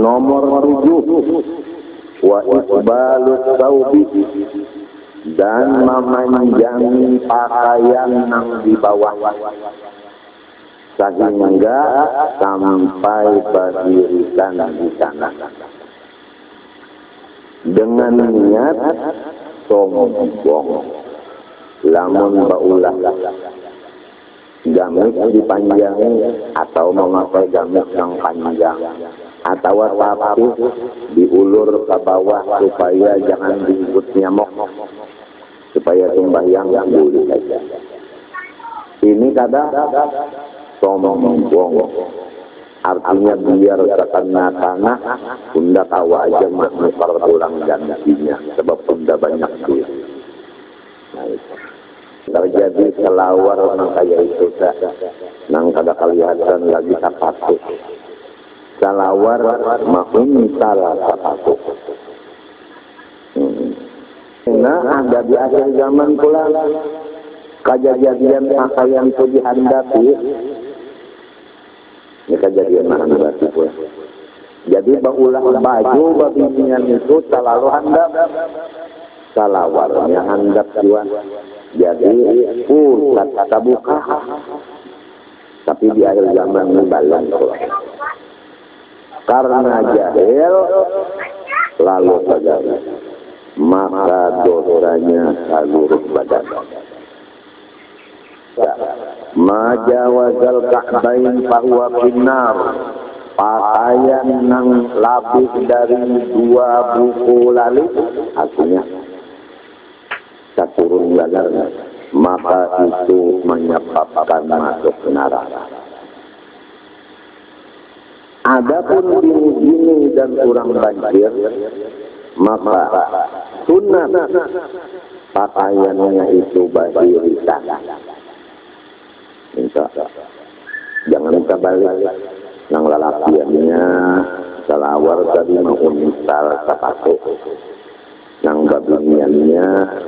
Nomor 7, wa isbalus saubi, dan memanjangi pakaian yang di bawah sehingga sampai berdirikan di sana dengan niat sombong. Lamun baulah gamis dipanjangi atau memakai gamis yang panjang atau tapi diulur ke bawah supaya jangan diikut nyamuk, supaya sembahyang yang boleh saja. Ini kadang sombong, artinya biar terkena tanah, bunda tahu aja maknukar tulang gantinya, sebab bunda banyak duit. Nah, terjadi selawar nang kaya itu nang kada kelihatan lagi sepatu. Salawar maupun salah sepatu. Nah, ada di akhir zaman pula kejadian pakaian itu dihandapi. Ini kejadian dihandapi pula. Jadi baulah baju babinian itu selalu handap. Salawarnya handap juga. Jadi kata buka. Tapi di akhir zaman ini balang pula. Karena jahil lalu saja, maka dosanya seluruh badan. Majawazal ka'bain fahuwa finnar. Pakaian yang lebih dari 2 buku lalu, artinya saturun lalar, maka itu menyebabkan masuk neraka. Adapun gini dan kurang banjir, maka sunnah pakaiannya itu bahirikan. Jangan kebalik, yang lelakiannya selawar tadi mau misal sepatu, yang babiniannya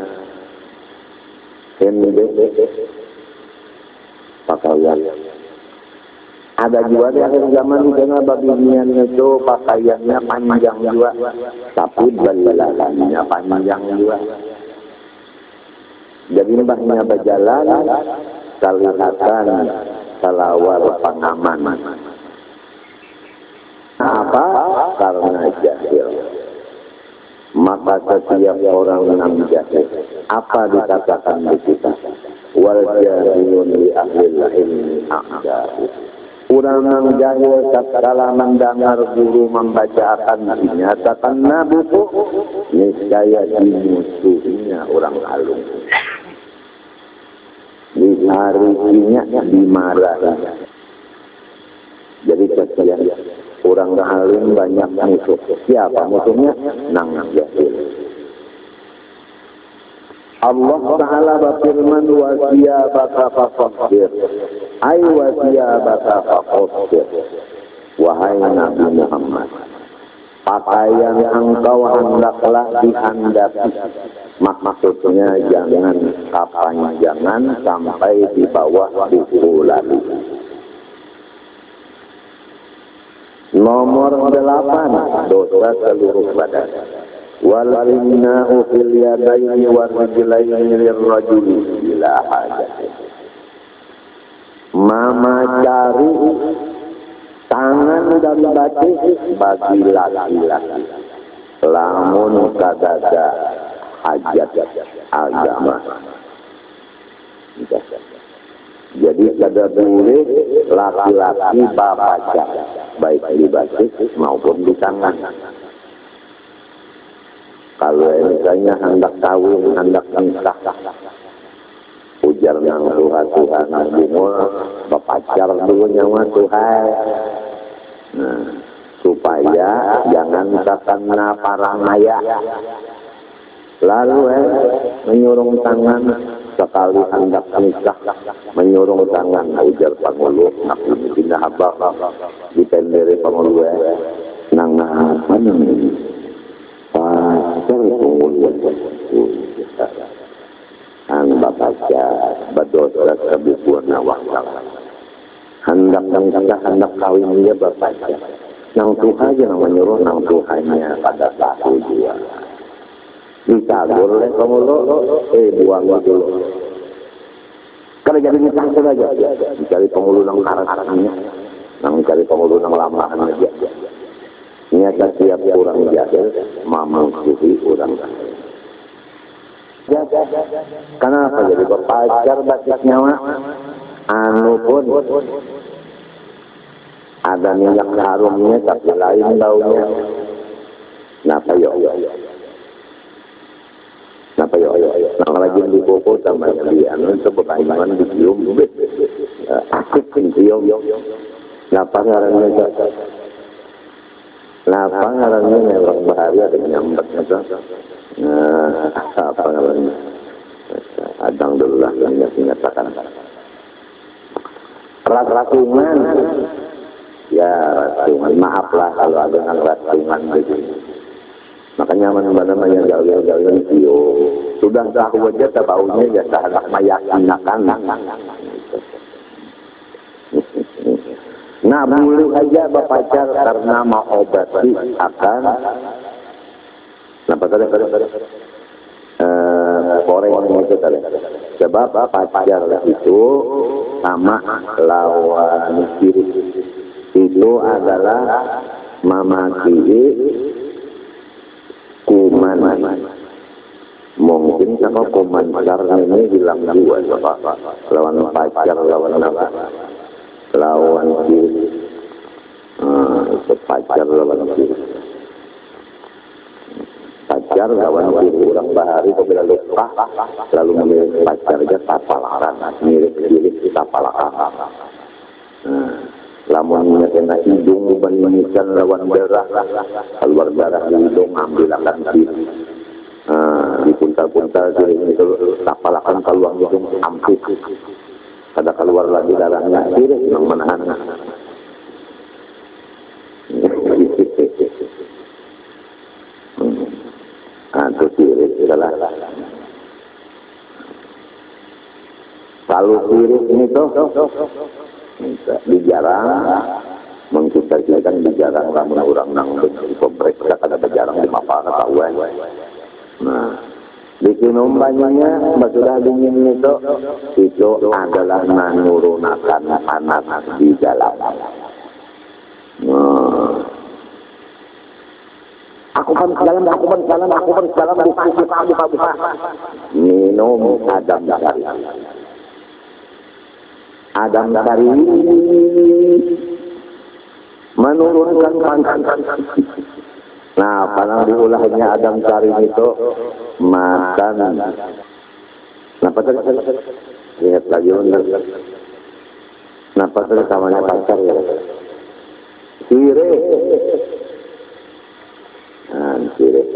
pakaian. Ada juga di akhir zaman dengan babinian itu pakaiannya panjang juga, tapi belalannya panjang juga. Jadi mbahnya berjalan, kelihatan selawar pengaman. Apa? Karena jahil. Maka setiap orang yang jahil, apa dikatakan di kita? Wal jahilun li ahlil ilmi a'da'u. Orang yang jahil tatkala mendengar guru membacakan dinyatakan nabuku, niscaya dimusuhinya orang alim. Diharinya, dimarahi. Jadi kesian orang alim banyak musuh. Siapa musuhnya? Nang jahil. Allah Ta'ala berfirman, wa siyabaka faqahhir. Ay wa siyabaka faqahhir. Wahai Nabi Muhammad, pakaian engkau hendaklah dihandapi. Maksudnya jangan kepanjangan sampai di bawah buku lalu. Nomor 8, dosa seluruh badan. Wal inna'u fil yadaini war rijlaini lirrajuli bila hajat. Mama cari tangan dan batik bagi laki-laki. Lamun kadada hajat agama. Jadi kada boleh laki-laki baca baik di batik maupun di tangan. Kalau misalnya hendak kawin, hendak nikah, ujar nang Tuhan nang bungul, berpacar dulu nyawa Tuhan. Nah, supaya jangan terkena paranaya. Lalu menyurung tangan sekali hendak nikah, menyurung tangan ujar pangulu, nak pindah abah ditenderi pangulu nang apa namanya? Ang babaca berdosa kebukuan wakal hendak kawin dia berbaca Nang Tuhan aja yang menyuruh nang Tuhannya pada satu dua. Ditabur oleh penghulu, buang dulu. Kalau jadi nyesang saja, dicari penghulu nang karang-karangnya, nang cari penghulu nang lamahan aja. Nyata siap kurang jahil, memusuhi orang lain. Kenapa jadi berpacar basis nyawa? Anu pun ada minyak harumnya tapi lain baunya. Napa yo? Napa yo? Nang lagi di koko sama dia, anu sebebangan dicium, akut dicium. Napa ngarannya? Napa ngarannya orang bahaya dengan nyambet itu? Apa ngarannya? Adang dulu lah yang dinyatakan. Ratungan. Ya, ratungan. Maaflah kalau ada yang ratungan begini. Makanya mana-mana gaul-gaul video. Sudah tahu aja baunya ya tak meyakinkan. Nah, boleh aja berpacar karena mau obati akan koreng itu tadi. Sebab pacar itu sama lawan sirik itu adalah mematuhi kuman. Mungkin kalau kuman karena ini hilang dua, lawan pacar lawan apa? Lawan sirik. Itu pacar lawan sirik. Pacar lawan sirik orang bahari bila lupa lalu memilih pacarnya tapalakan, mirip sirik tapalakan. Lamun kena hidung bandingkan lawan darah, keluar darah di hidung ambil akan sirik. Di punta-punta sirik itu tapalakan keluar hidung ampit. Kada keluar lagi darahnya sirik yang menahan. Itu sirik adalah. Kalau sirik ini tuh dijarang, mengkutasikan dijarang lamun orang nang kompleks kada dijarang di mapa ketahuan. Nah, di sinum banyaknya sudah dingin itu adalah menurunkan panas di dalam. Aku kan buka. Minum Adam dari menurunkan panas. Nah, panang diulahnya Adam Sari itu makan. Kenapa tadi? Lihat lagi benar. Kenapa tadi samanya pacar ya? Sirik. Sirik.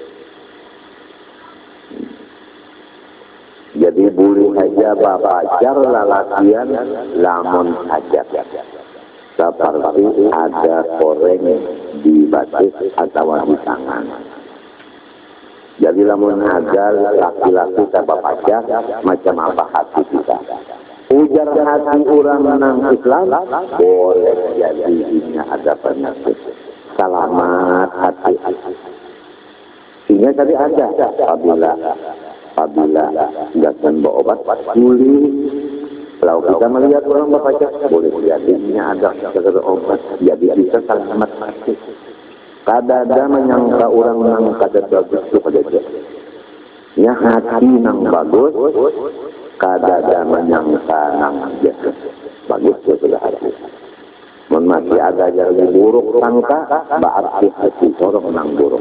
Jadi boleh saja pacar lalakian lamun hajat. Seperti ada koreng di batis atau di tangan. Jadi lamun ada laki-laki tanpa pacar, macam apa hati kita? Ujar hati orang menang Islam, boleh jadi ini ada penyakit. Selamat hati. Sehingga tadi ada apabila nggak sembuh obat, boleh. Kalau kita melihat orang berpacar, boleh jadi ini ada segala obat, jadi bisa selamat hati. Kada ada menyangka orang yang kada bagus itu kada ada. Ya hati yang bagus, kada ada menyangka yang bagus itu sudah hati. Masih ada yang buruk sangka, berarti hati orang yang buruk.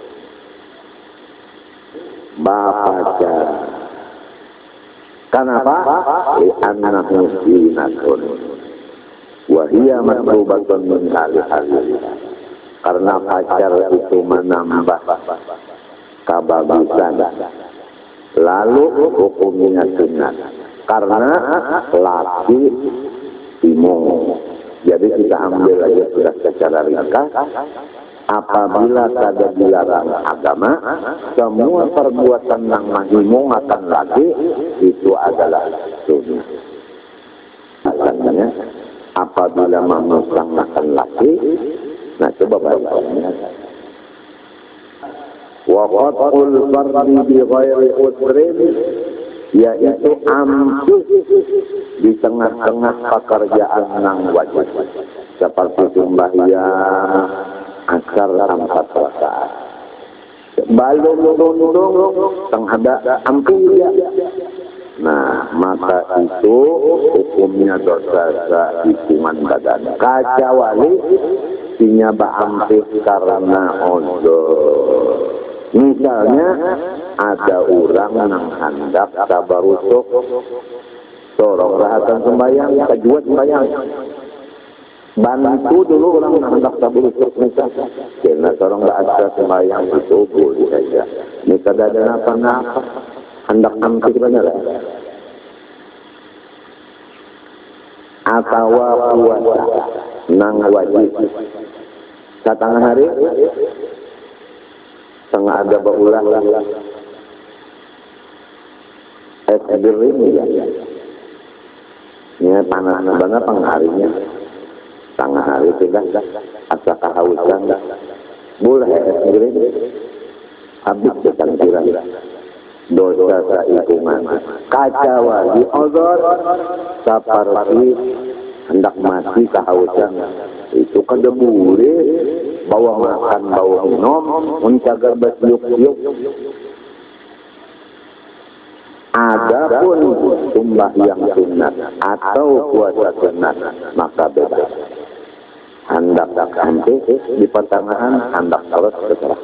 Bapacar. Kenapa? Li'anna muslimatun wahiyya matlubatun min hali-hali. Karena pacar itu menambah kebagusan. Lalu hukumnya sunat. Karena laki timung. Jadi kita ambil aja sudah secara ringkas. Apabila kada dilarang agama, semua perbuatan yang menghimungkan laki itu adalah sunnah. Asalnya, apabila memusnahkan laki, Nah, coba bayangkan. Wa qat'ul fardi bi ghairi usrin, yaitu ampuh di tengah-tengah pekerjaan nang wajib seperti sembahyang asar 4 rakaat. Balung ada ampuh ya. Nah, maka itu hukumnya dosa hitungan badan. Kecuali sinya baampih karena uzur. Misalnya ada orang yang hendak tabarusuk, sorong rahatan sembahyang, kejuat sembahyang. Bantu dulu orang yang hendak tabarusuk misalnya. Karena sorong rahatan sembahyang itu boleh saja. Ini kada ada apa-apa, hendak tampil benar. Atau puasa nang wajib. Setengah hari setengah ada berulang ini ya. Ini panas banget pengharinya. Setengah hari tidak asa kehausan. Boleh ini habis bukan kira dosa saikungan. Kacawa di odor seperti hendak mati kehausan. Itu kada boleh bawa makan, bawa minum, menjaga bersiuk-siuk. Adapun sembahyang sunat atau puasa sunat maka bebas. Hendak sampai di pertengahan, hendak terus berserah.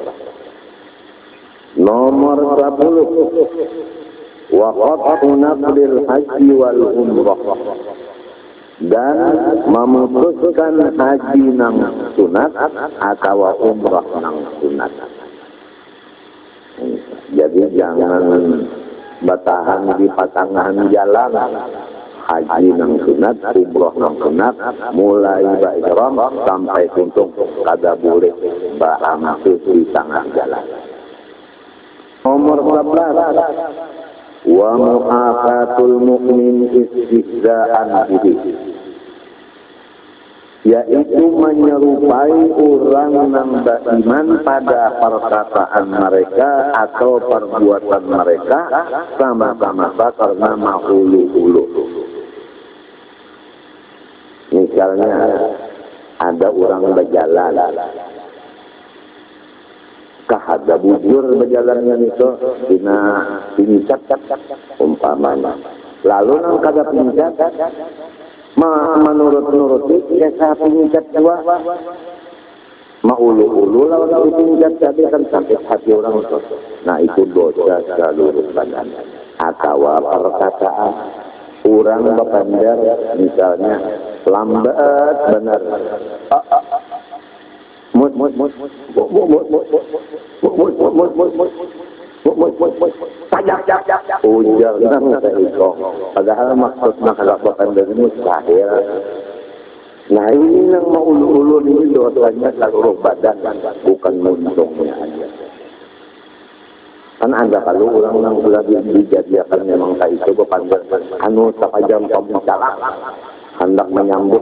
Nomor 10. Wa qat'u naflil haji wal umrah, dan memutuskan haji nang sunat atau umrah nang sunat. Jadi jangan bertahan di pertengahan jalan. Haji nang sunat, umrah nang sunat, mulai ihram sampai tuntung kada boleh berampil di tengah jalan. Nomor 11. Wa mu'afatul mu'min istihza'an bihi, yaitu menyerupai orang yang beriman pada perkataan mereka atau perbuatan mereka sama-sama karena mahulu-hulu. Misalnya ada orang berjalan, ada bujur berjalannya itu dina pincat umpamanya. Lalu nang kada pincat menurut ya sa pincat dua maulu-ulu lawan pincat jadi kan sakit hati orang itu. Nah, itu dosa seluruh badan. Atau perkataan orang berpandar misalnya lambat benar. Ujar nang seiko. Padahal maksudnya kalau berpandar ini mustahil. Nah, ini yang mau ulu-ulu ini dosanya seluruh badan, bukan muntungnya aja. Kan ada kalau orang yang lagi dijadikan memang kayak itu berpandar, anu tapajam pembicara, hendak menyambut,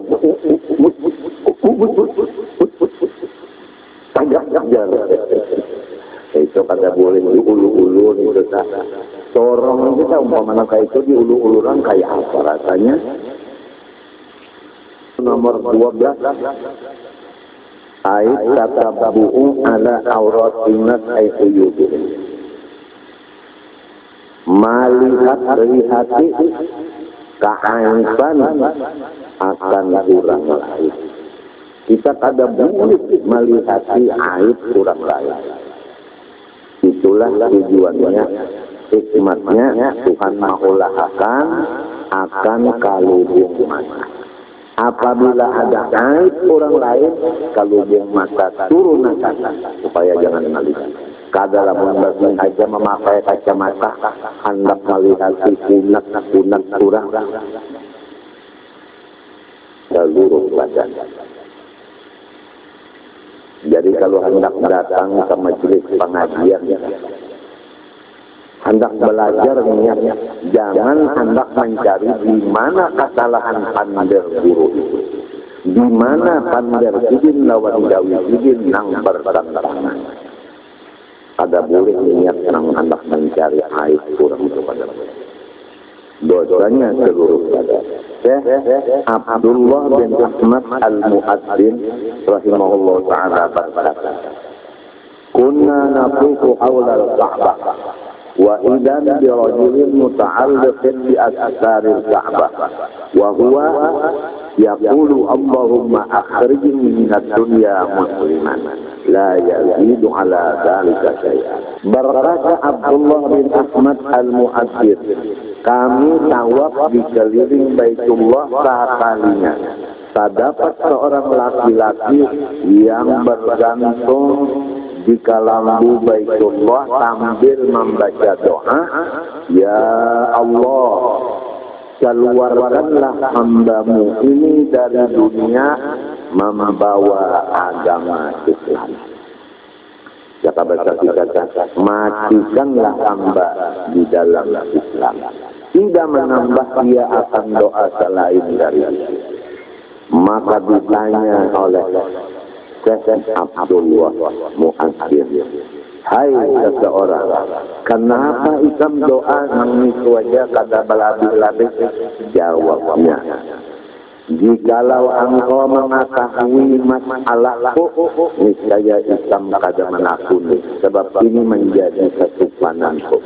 tajak jalan. Itu kada boleh diulu-ulu nih dosa. Sorong kita umpamanya kayak itu diulu-uluran kayak apa rasanya? Nomor 12. Ait tatabu'u ala auratinas aituyubi, melihat-lihati keaiban akan orang lain. Kita kada boleh melihati aib orang lain. Itulah tujuannya, hikmatnya Tuhan mengulahkan akan kalubung mata. Apabila ada aib orang lain, kalubung mata turun supaya jangan melihat. Kada lamun bagi aja memakai kacamata hendak melihat kunak kurang seluruh badan. Jadi kalau hendak datang ke majelis pengajian, hendak belajar niatnya, jangan hendak mencari di mana kesalahan pandai guru itu. di mana pandar sidin lawan gawi sidin nang bertentangan. Kada boleh niat nang hendak mencari aib kurang kepada dosanya seluruh pada. Syekh Abdullah bin Ahmad Al-Muadzin rahimahullah ta'ala berkata, kunna nafuku hawla al-Ka'bah wa idan bi rajulin muta'alliqin bi asaril Ka'bah wa huwa yaqulu Allahumma akhrijni minad dunya musliman la yazidu ala dzalika syai'an. Berkata Abdullah bin Ahmad Al-Muadzin, kami tawaf di keliling Baitullah sekalinya. Terdapat seorang laki-laki yang bergantung di kalambu Baitullah sambil membaca doa, ya Allah, keluarkanlah hambamu ini dari dunia membawa agama Islam. Kata baca kata, matikanlah hamba di dalam Islam. Tidak menambah dia akan doa selain dari itu. Maka ditanya oleh Syekh Abdullah Muadzin, hai seseorang, kenapa ikam doa mengisu aja kada balabi-labi? Jawabnya, jikalau engkau mengetahui masalahku, niscaya ikam kada menakuni, sebab ini menjadi kesupananku.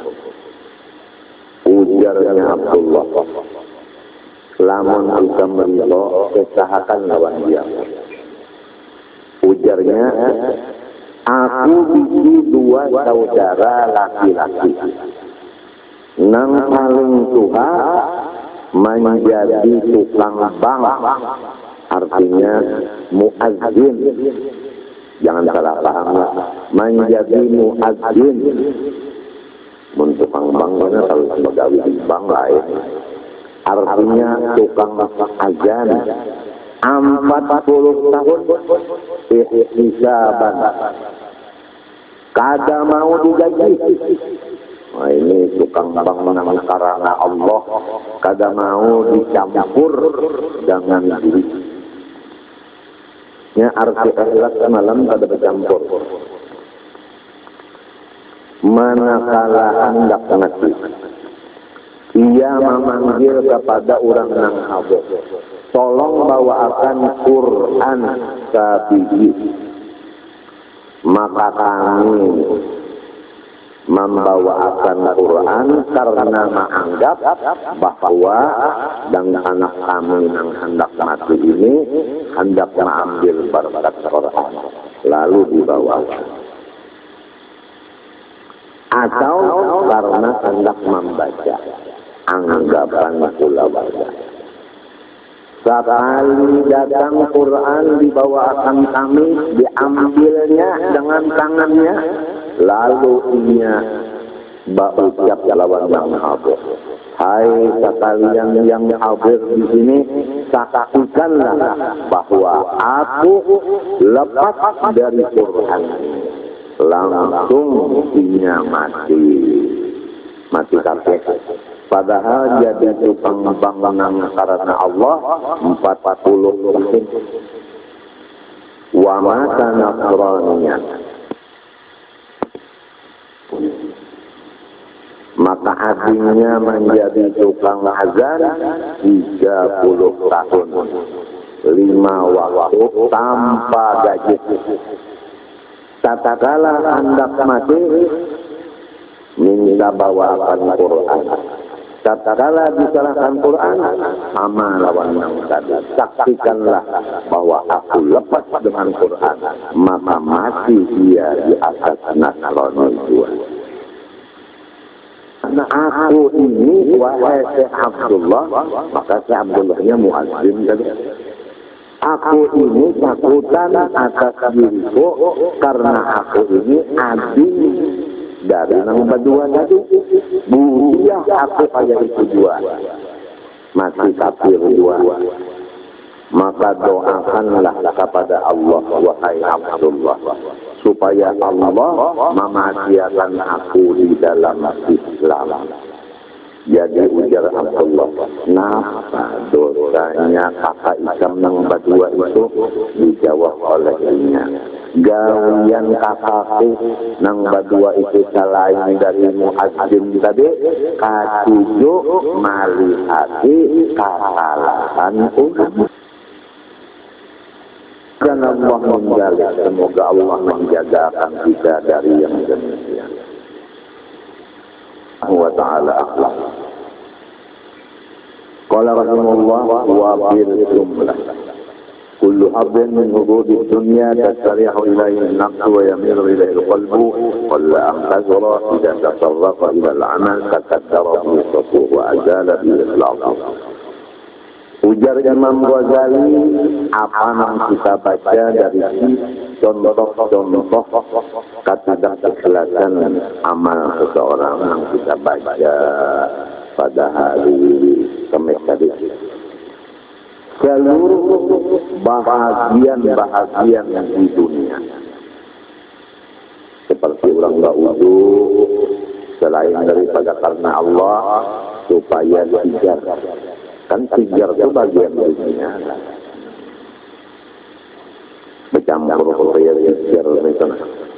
Ujarnya Abdullah, lamun ikam ridho, kesahakan lawan dia. Ujarnya, aku bisi dua saudara laki-laki. Nang paling tua menjadi tukang bank, artinya muadzin. Jangan salah paham, menjadi muadzin. Tukang bank ini kalau sebagai bank lain, artinya tukang azan. 40 tahun ihtisaban, kada mau digaji. Nah, ini tukang bank menang karena Allah, kada mau dicampur dengan diri. Ya, arti ikhlas malam kada bercampur. Manakala hendak mati, ia memanggil kepada orang nang habis, tolong bawakan Quran sabiji. Maka kami membawakan Quran karena menganggap bahwa dan anak kami yang hendak mati ini hendak mengambil berkat Quran, lalu dibawakan. Atau karena hendak membaca, anggapan pula baca. Sekali datang Quran dibawakan kami, diambilnya dengan tangannya, lalu ia berucap lawan yang hadir, hai sekalian yang hadir di sini, saksikanlah bahwa aku lepas dari Quran. Langsung ia mati kafir. Padahal jadi tukang bangunan karena Allah 40 tahun. Wa mata nasraniyan. Maka adiknya menjadi tukang azan 30 tahun. 5 waktu tanpa gaji. Tatkala hendak mati, minta bawakan Quran. Tatkala diserahkan Quran, sama lawan yang tadi. Saksikanlah bahwa aku lepas dengan Quran, maka mati dia di atas Nasrani jua. Karena aku ini, wahai Syekh Abdullah, maka Syekh Abdullahnya muadzin tadi. Aku ini takutan atas diriku karena aku ini adik dari nang berdua tadi. Budiah aku kayak itu dua. Mati kafir dua. Maka doakanlah kepada Allah, wahai Abdullah, supaya Allah mematikan aku di dalam Islam. Jadi ujar Abdullah, napa dosanya kakak Isam nang badua itu? Dijawab olehnya, gawian kakakku nang badua itu selain dari muadzin tadi, katuju malihati kesalahan orang. Dan Allah menjaga, semoga Allah menjagakan kita dari yang demikian. Wa ta'ala akhlak. Qala rahimahullah wa bil jumlah kullu habin min hudud dunya tasrihu ilayhi an-nafs wa yamilu ilayhi al-qalbu qalla an tazra idha tasarrafa ila al-amal takaddara bi satu wa azala bi ikhlas. Ujar Imam Ghazali, apa yang kita baca dari contoh-contoh ketidakikhlasan amal seseorang yang kita baca pada hari Kamis tadi. Seluruh bahagian di dunia, seperti orang berwudu selain daripada karena Allah supaya dijar. Kan tijar itu bagian dunia, bercampur supaya tijar misalnya.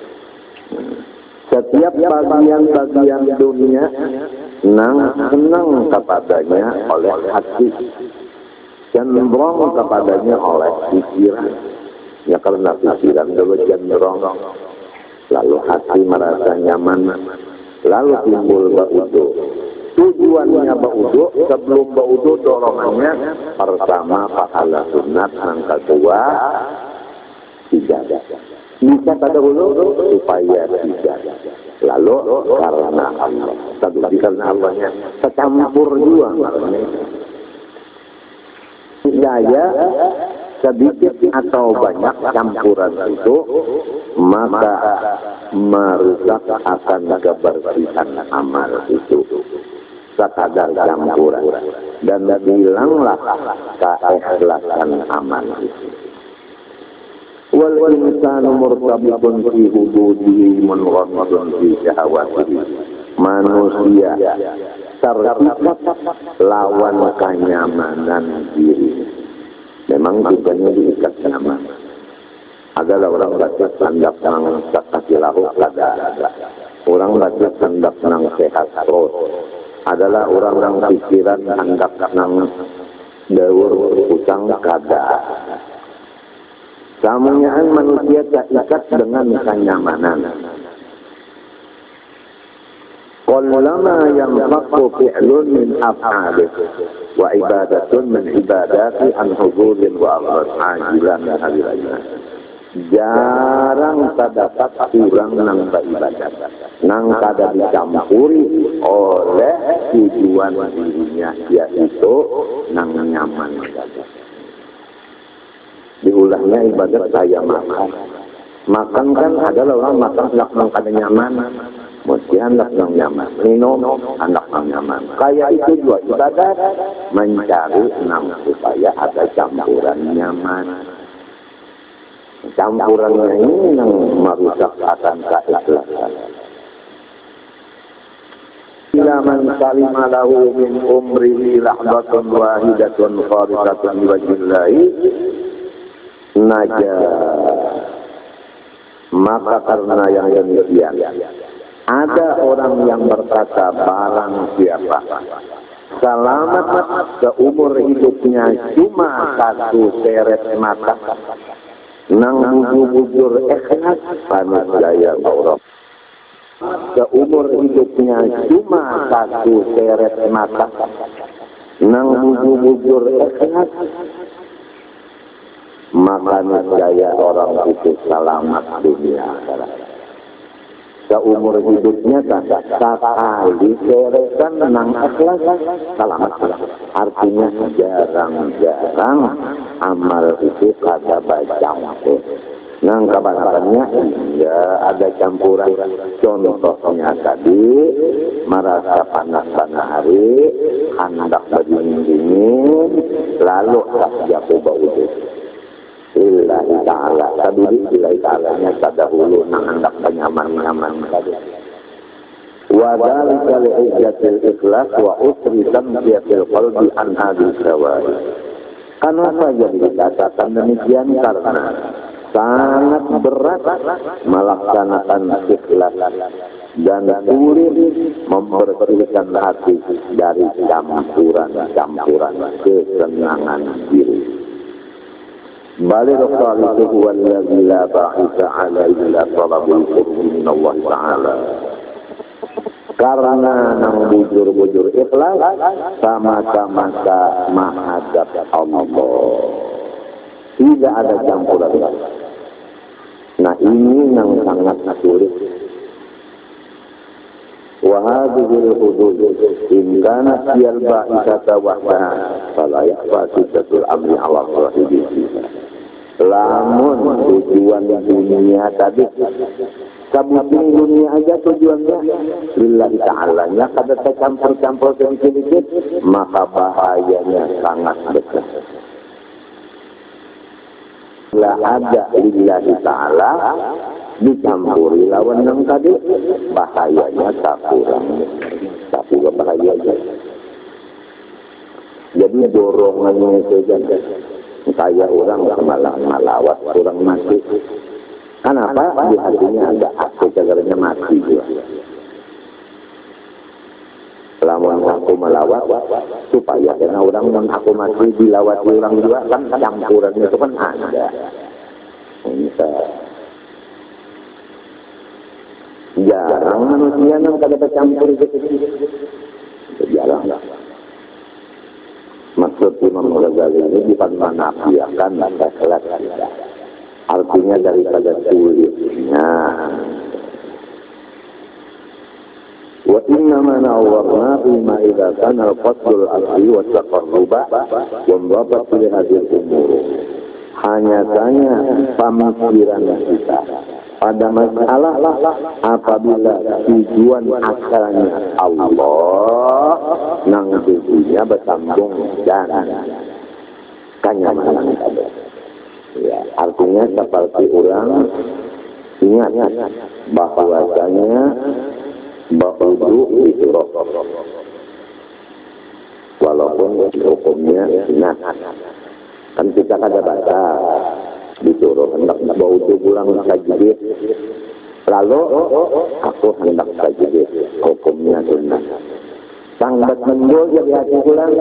Setiap bagian dunia senang kepadanya oleh hati, cenderung kepadanya oleh pikiran. Ya karena pikiran dulu cenderung, lalu hati merasa nyaman, lalu timbul baudu. Tujuannya baudu, sebelum baudu dorongannya pertama pahala sunat, yang kedua tidak. Bisa terdahulu supaya tidak. Lalu karena Allah. Tadi karena Allahnya tercampur juga maknanya. Daya sedikit atau banyak campuran itu maka merusak akan kebersihan amal itu. Sekadar campuran dan hilanglah keikhlasan amal itu. Wal insanu murtabitun fi hududihi munghadun fi syahawatihi. Manusia terikat lawan kenyamanan diri. Memang tujuannya diikat nyaman. Adalah orang baca sandak nang sakasilahu kada. Orang baca sandak nang sehat terus. Adalah orang yang pikiran hendak nang daur utang kada. Samunyaan manusia terikat dengan kenyamanan. Qallama yanfaqu fi'lun min af'alih wa ibadatun min ibadati an huzulin wa ajilan hadirannya. Jarang terdapat kurang nang beribadat, nang kada dicampuri oleh tujuan dirinya, yaitu nang nyaman. Diulahnya ibadat saya makan. Makan kan adalah orang makan hendak nang kada nyaman, mesti hendak nang nyaman. Minum hendak nang nyaman. Kayak itu juga ibadat, mencari nang supaya ada campuran nyaman. Campurannya ini yang merusak akan keikhlasan. Ila man salima lahu min umrihi lahdatun wahidatun khalisatun liwajhillahi naja. Maka karena yang demikian ada orang yang berkata barang siapa selamat seumur hidupnya cuma satu seret mata nang bujur ikhlas panisaya Allah. Seumur hidupnya cuma satu seret mata nang bujur ikhlas, maka niscaya orang itu selamat dunia akhirat. Seumur hidupnya sekali seretan nang ikhlas selamat. Artinya jarang-jarang amal itu kada bercampur. Nang kebanyakannya ya ada campuran. Contohnya tadi merasa panas hari, hendak berdingin, lalu jatuh bau itu. Lillahi ta'ala, tadi lillahi ta'alanya tadahulu nang hendak nyaman tadi. wa dzalika li'izzatil ikhlas wa usri tamkiyatil qalbi an hadhihi syawahid. Kenapa jadi dikatakan demikian? Karena sangat berat melaksanakan ikhlas dan sulit membersihkan hati dari campuran kesenangan diri. Balik salih wallazi la ba'isa alaihi la talabul qurbi min Allah Ta'ala. Karena nang bujur-bujur ikhlas sama-sama menghadap Allah. Tidak ada campuran. Nah ini yang sangat sulit. Wa hadhil hudud in kanat fil ba'isata wahdaha fala yakhfa sittatul amri ala sahibihi. Lamun tujuan dunia tadi sabutin dunia aja tujuannya lillahi ta'ala-nya kada tercampur-campur sedikit-sedikit, maka bahayanya sangat besar. La ada lillahi ta'ala dicampuri lawan yang tadi, bahayanya tak kurang, tapi bahayanya. Jadi dorongannya saja kayak orang semalam malawat orang mati. Kenapa? Di hatinya ada aku cagarnya mati juga. Lamun aku melawat supaya karena orang yang aku mati dilawat orang juga kan campuran itu kan ada. Jarang manusia yang kada tercampur itu. Jarang. Maksud Imam Ghazali ini bukan menafikan ikhlas. Artinya daripada sulitnya. Wa inna ma nawwarna bima idza kana al-qasdul asli wa taqarruba wa mrabat li hadhihi umur. Hanya saja pemikiran kita pada masalah apabila tujuan asalnya Allah nang tujuannya bersambung dan kenyamanan. Ya, artinya seperti orang ingat bahwasanya baudu disuruh walaupun hukumnya ingat kan kita kada baca disuruh hendak baudu pulang sajid lalu aku hendak sajid hukumnya sunnah sangat mendul jadi hati pulang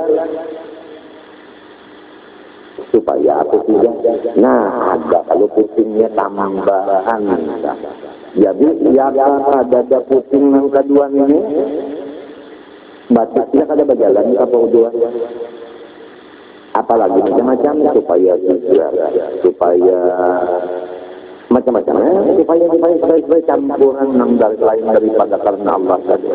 supaya aku tidak. Nah, ada kalau pusingnya tambahan. Jadi, ya ada pusing yang kedua ini, batuknya kada berjalan apa dua. Apalagi macam-macam supaya supaya macam-macam supaya campuran yang lain daripada karena Allah saja.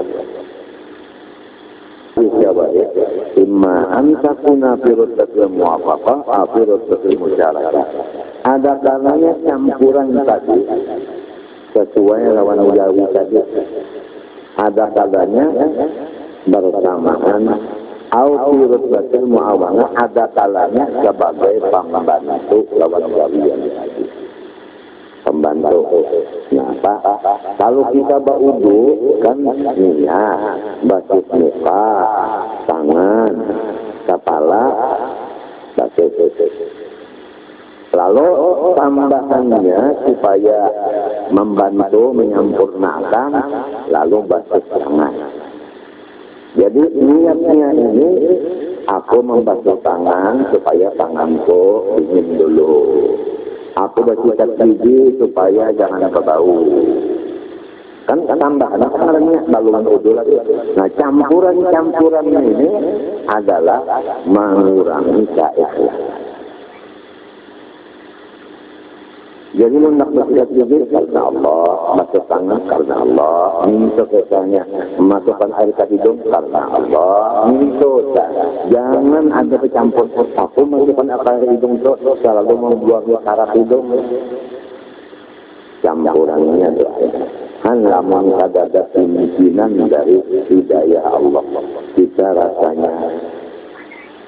Imma antakuna firuddatil muwafaqah firuddatil musyarakah. Ada kalanya campuran tadi sesuai lawan ujawi tadi. Ada kalanya bersamaan au firuddatil muawanah, ada kalanya sebagai pembantu lawan ujawi tadi. Pembantu. Nah, kalau kita baudu kan niat, basuh muka, tangan, kepala, basuh. Lalu tambahannya supaya membantu menyampurnakan, lalu basuh tangan. Jadi niatnya ini aku membasuh tangan supaya tanganku dingin dulu. Aku bersikat gigi supaya jangan berbau. Kan tambahan karena balungan udu lagi. Nah campuran ini adalah mengurangi keikhlasan. Jadi hendak bersikat gigi karena Allah, masuk tangan karena Allah, minta kesanya, masukkan air ke hidung karena Allah, minta. Jangan ada bercampur. Aku masukkan apa hidung itu selalu membuang saraf hidung. Campurannya itu hanya ada pimpinan dari hidayah Allah. Kita rasanya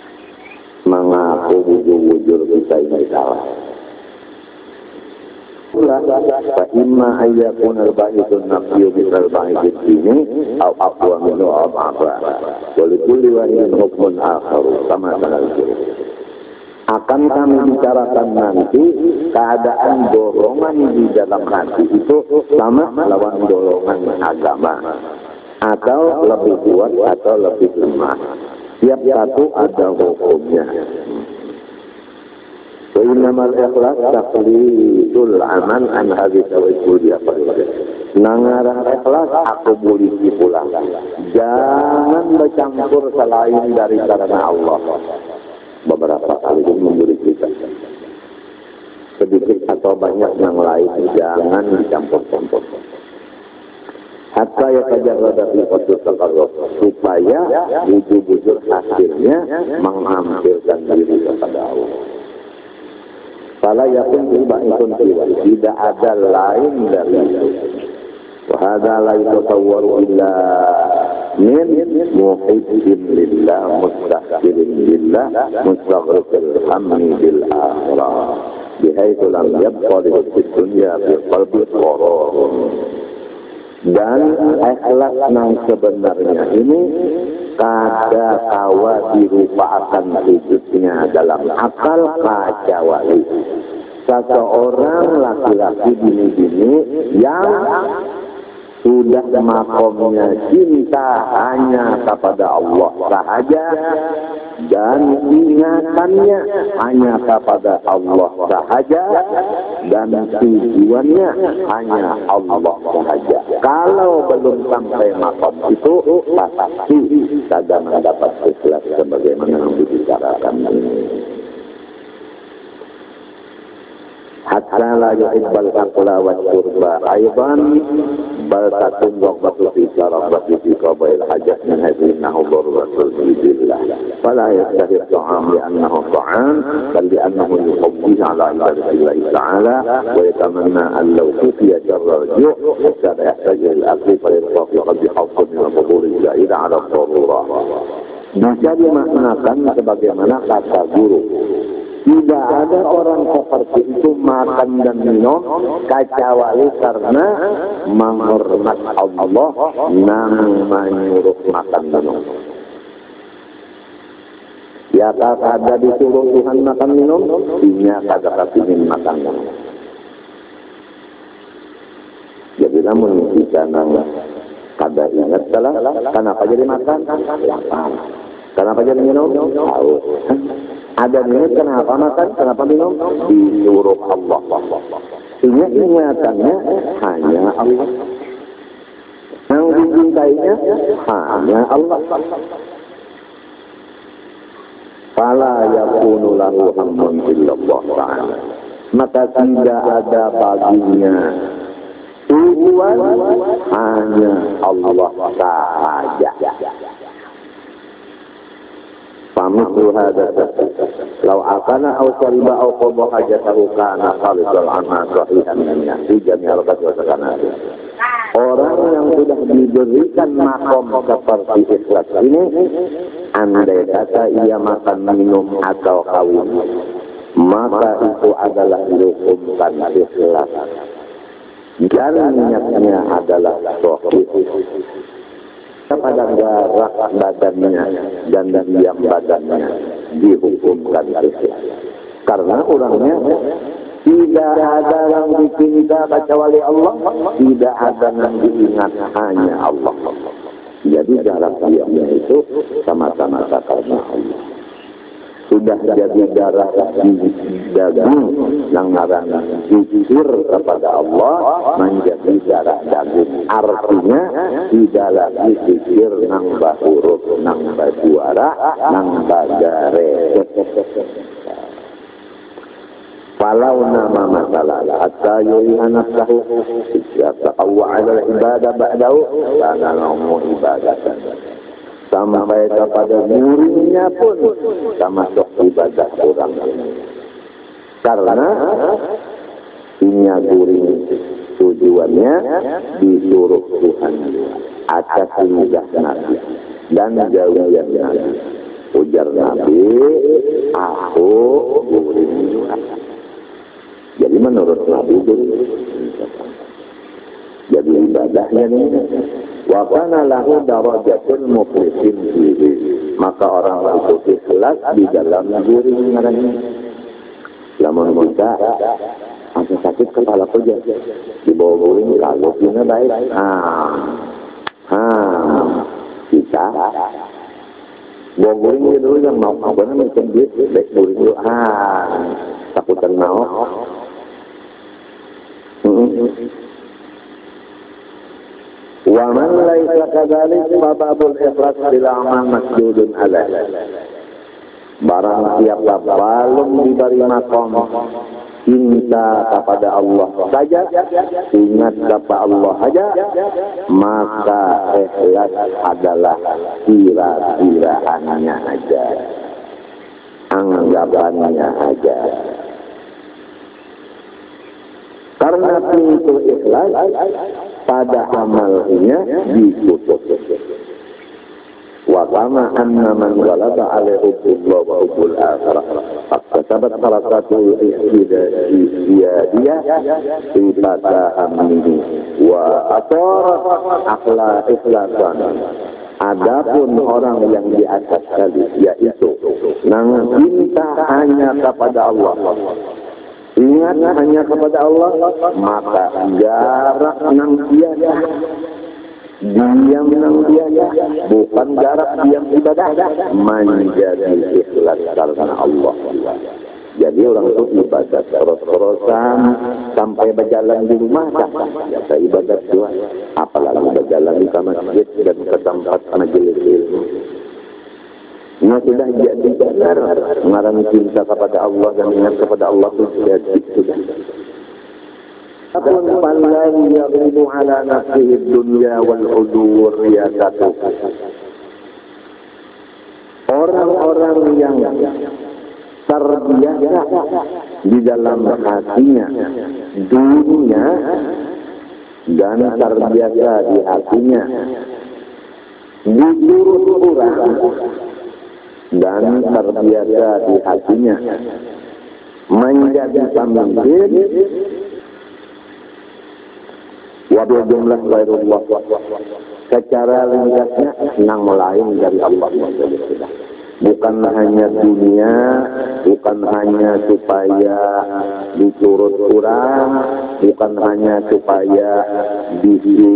mengaku wujud kita ini salah. pula fa imma ayyakun al-ba'idun nafyu bisal ba'idin ini au aqwa minhu au aqwa wa likulli wahidin hukmun akharu kama tanazil. Akan kami bicarakan nanti keadaan dorongan di dalam hati itu sama lawan dorongan agama, atau lebih kuat atau lebih lemah. Tiap satu ada hukumnya. Wa innamal ikhlas taqlidul amal an hadits al-qudiyah. Nangarang ikhlas aku boleh pulang. Jangan bercampur selain dari karena Allah. Beberapa kali memberi kita sedikit atau banyak yang lain jangan dicampur-campur. Hatta ya tajarrada fi qasd taqarrub, supaya bujur-bujur hasilnya menghampirkan diri kepada Allah. Fala yakun iba'itun tidak ada lain dari itu. Wa hadza la yatasawwaru illa min muhibbin lillah mustahqirin lillah mustaghraqil hammi bil akhirah bihaitsu lam yabqa fid dunya bi qalbi qarar. Dan ikhlas yang sebenarnya ini kada kawa dirupakan wujudnya dalam akal kecuali seseorang laki-laki bini-bini yang sudah makomnya cinta hanya kepada Allah sahaja dan ingatannya hanya kepada Allah sahaja dan tujuannya hanya Allah sahaja. Kalau belum sampai makom itu pasti tidak mendapat ikhlas sebagaimana yang dibicarakan ini. Hatta la yuhibbal aqla wa qurba aidan bal takun waqtu fi sarabati fi qabail hajat min hadinahu daruratul billah fala yastahi ta'am li annahu ta'am bal li annahu yuhibbu ala ibadillahi ta'ala wa yatamanna an law kufiya jarraju hatta yahtaj al-aqli fa yarfa fi qalbi hawqan min al-qubur al-ja'id ala darurah. Bisa dimaknakan sebagaimana kata guru, tidak ada orang seperti itu makan dan minum kecuali karena menghormat Allah yang menyuruh makan minum. Ya ada disuruh Tuhan makan minum, dia kagak kepingin makan minum. Jadi namun kita kada ingat salah, kenapa jadi makan? Lapar. Kenapa jadi minum? Tahu. Ada niat kenapa makan, kenapa minum? Disuruh Allah. Ingatannya hanya Allah. Yang dicintainya hanya Allah. Fala yakunu lahu hammun illallah ta'ala. Maka tidak ada baginya tujuan hanya Allah sahaja. Famithlu hadza law akana aw shariba aw qada hajatahu kana khalisan anna sahihan min nafsi jami'al qadwatanah. Orang yang sudah diberikan makom seperti ikhlas ini, andai kata ia makan minum atau kawin, maka itu adalah dihukumkan ikhlas. Dan niatnya adalah sahih. Pada gerak badannya dan diam badannya dihukumkan ikhlas. Karena orangnya tidak ada yang dicinta kecuali Allah, tidak ada yang diingat hanya Allah. Jadi jarak diamnya itu sama-sama karena Allah. Sudah jadi darah di daging yang ngarang jujur kepada Allah menjadi darah daging. Artinya tidak lagi jujur nang bahuruf, nang bajuara, nang bagare. Falau nama masalah hatta yu'ina nafsahu yata'awwa 'ala al-ibadah ba'dahu kana lahu ibadatan. Sampai kepada dirinya pun termasuk ibadah orang ini. Karena punya guring tujuannya disuruh Tuhan atas lidah Nabi dan jauhian Nabi. Ujar Nabi, aku guring juga. Jadi menurut Nabi itu jadi ibadahnya nih. Wa kana lahu darajatul muflisin fihi. Maka orang itu ikhlas di dalam guring ngarannya. Lamun kita masih sakit kepala saja dibawa guring kalau punya baik. Kita bawa guring dulu yang mau benar macam duit baik guring dulu. Takutan mau. Wa man laisa kadzalik babul ikhlas bil amal masjudun alaih. Barang siapa belum diberi makom cinta kepada Allah saja, ingat kepada Allah saja, maka ikhlas adalah kira-kiraannya aja, anggapannya aja. Karena pintu ikhlas pada amalnya ditutup. Wa kama anna man ghalaba alaihi hubbullah wa hubbul akhirah faqtasabat harakatul ihtiyadiyah sifata amnihi wa atar akhla ikhlasan. Adapun orang yang di atas tadi, yaitu nang cinta hanya kepada Allah, ingat hanya kepada Allah, maka jarak nang dia diam nang dia bukan jarak diam ibadah, menjadi ikhlas karena Allah. Jadi orang itu ibadah terus-terusan sampai berjalan di rumah biasa ibadah juga, apalagi berjalan di masjid dan ke tempat majelis ilmu. Nah sudah jadi benar mengarang cinta kepada Allah dan ingat kepada Allah itu jadi sudah. Apun paling yaghlibu ala nafsihi dunya wal udur riyasatu. Orang-orang yang terbiasa di dalam hatinya dunia dan terbiasa di hatinya diturut orang dan terbiasa di hatinya menjadi pemimpin wabil jumlah ghairullah, secara ringkasnya nang lain dari Allah. Bukan hanya dunia, bukan hanya supaya diturut orang, bukan hanya supaya di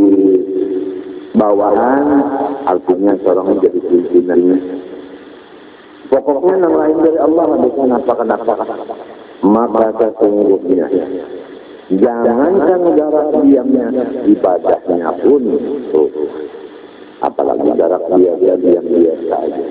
bawahan, artinya seorang menjadi pimpinannya. Pokoknya yang lain dari Allah bukan apa-apa. Maka sesungguhnya jangankan jarak diamnya, ibadahnya pun apalagi jarak dia diam saja.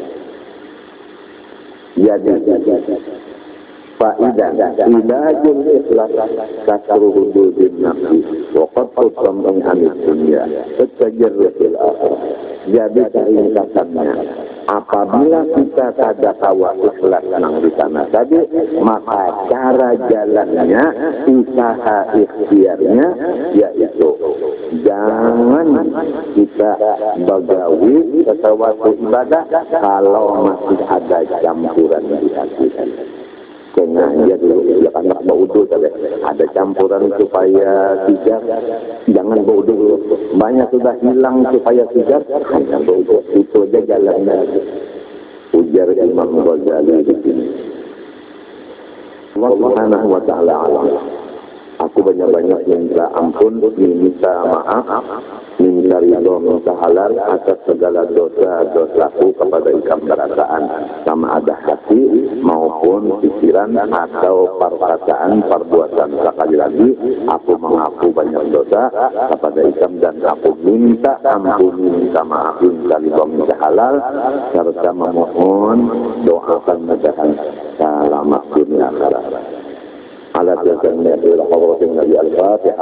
Jadi faidah ilajul ikhlas kasru hududin nafsi wa qat'u sam'in anid dunya tajarrufil akhirah. Jadi ringkasannya, apabila kita kada tawa ikhlas nang di sana tadi, maka cara jalannya, usaha ikhtiarnya, yaitu jangan kita bagawi sesuatu ibadah kalau masih ada campuran di hati. Sengaja dulu, ya kan baudu tadi ada campuran supaya tidak, jangan baudu dulu. Banyak sudah hilang supaya tidak, hanya baudu itu aja jalannya. Ujar Imam Ghazali di sini. Allah Subhanahu wa taala alam. Aku banyak-banyak minta ampun, minta maaf, minta ridho, minta halal atas segala dosa-dosaku kepada ikam perasaan, sama ada hati maupun pikiran atau perkataan perbuatan. Sekali lagi, aku mengaku banyak dosa kepada ikam dan aku minta ampun, minta maaf, minta ridho, minta halal, serta memohon doakan mudahan selamat dunia akhirat. على تلك الحضرة النبي الفاتحة.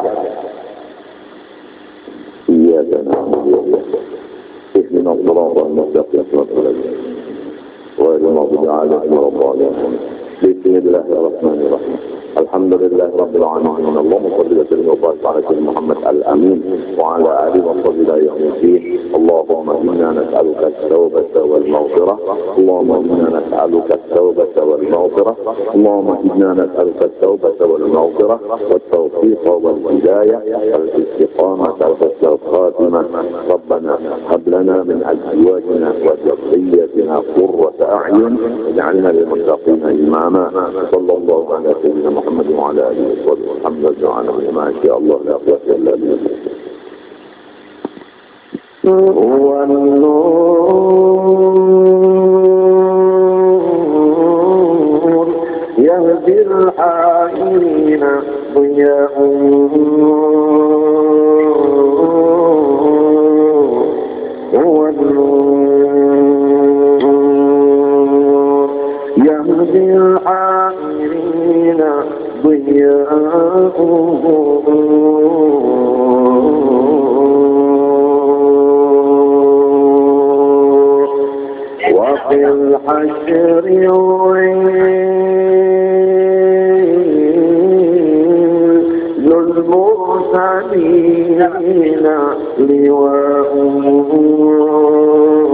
إياك نعبد وإياك اهدنا الصراط المستقيم صراط الذين غير المغضوب عليهم ولا الضالين. بسم الله الرحمن الرحيم. الحمد لله رب العالمين. اللهم صل وسلم وبارك على سيدنا محمد الأمين وعلى آله وصحبه إلى يوم الدين. اللهم إنا نسألك التوبة والمغفرة والمغفرة. اللهم إنا نسألك التوبة والمغفرة. اللهم إنا نسألك التوبة والمغفرة والتوفيق والهداية والاستقامة وحسن الخاتمة. ربنا هب لنا من أزواجنا وذريتنا قرة أعين واجعلنا للمتقين إماما. صلى الله على سيدنا محمد وعلى آله وصحبه الحمد لله. ما شاء الله لا قوة إلا بالله. هو النور يهدي الحائرين ضياء. هو النور يهدي الحائرين ضياء. وفي الحشر المرسلين لواء.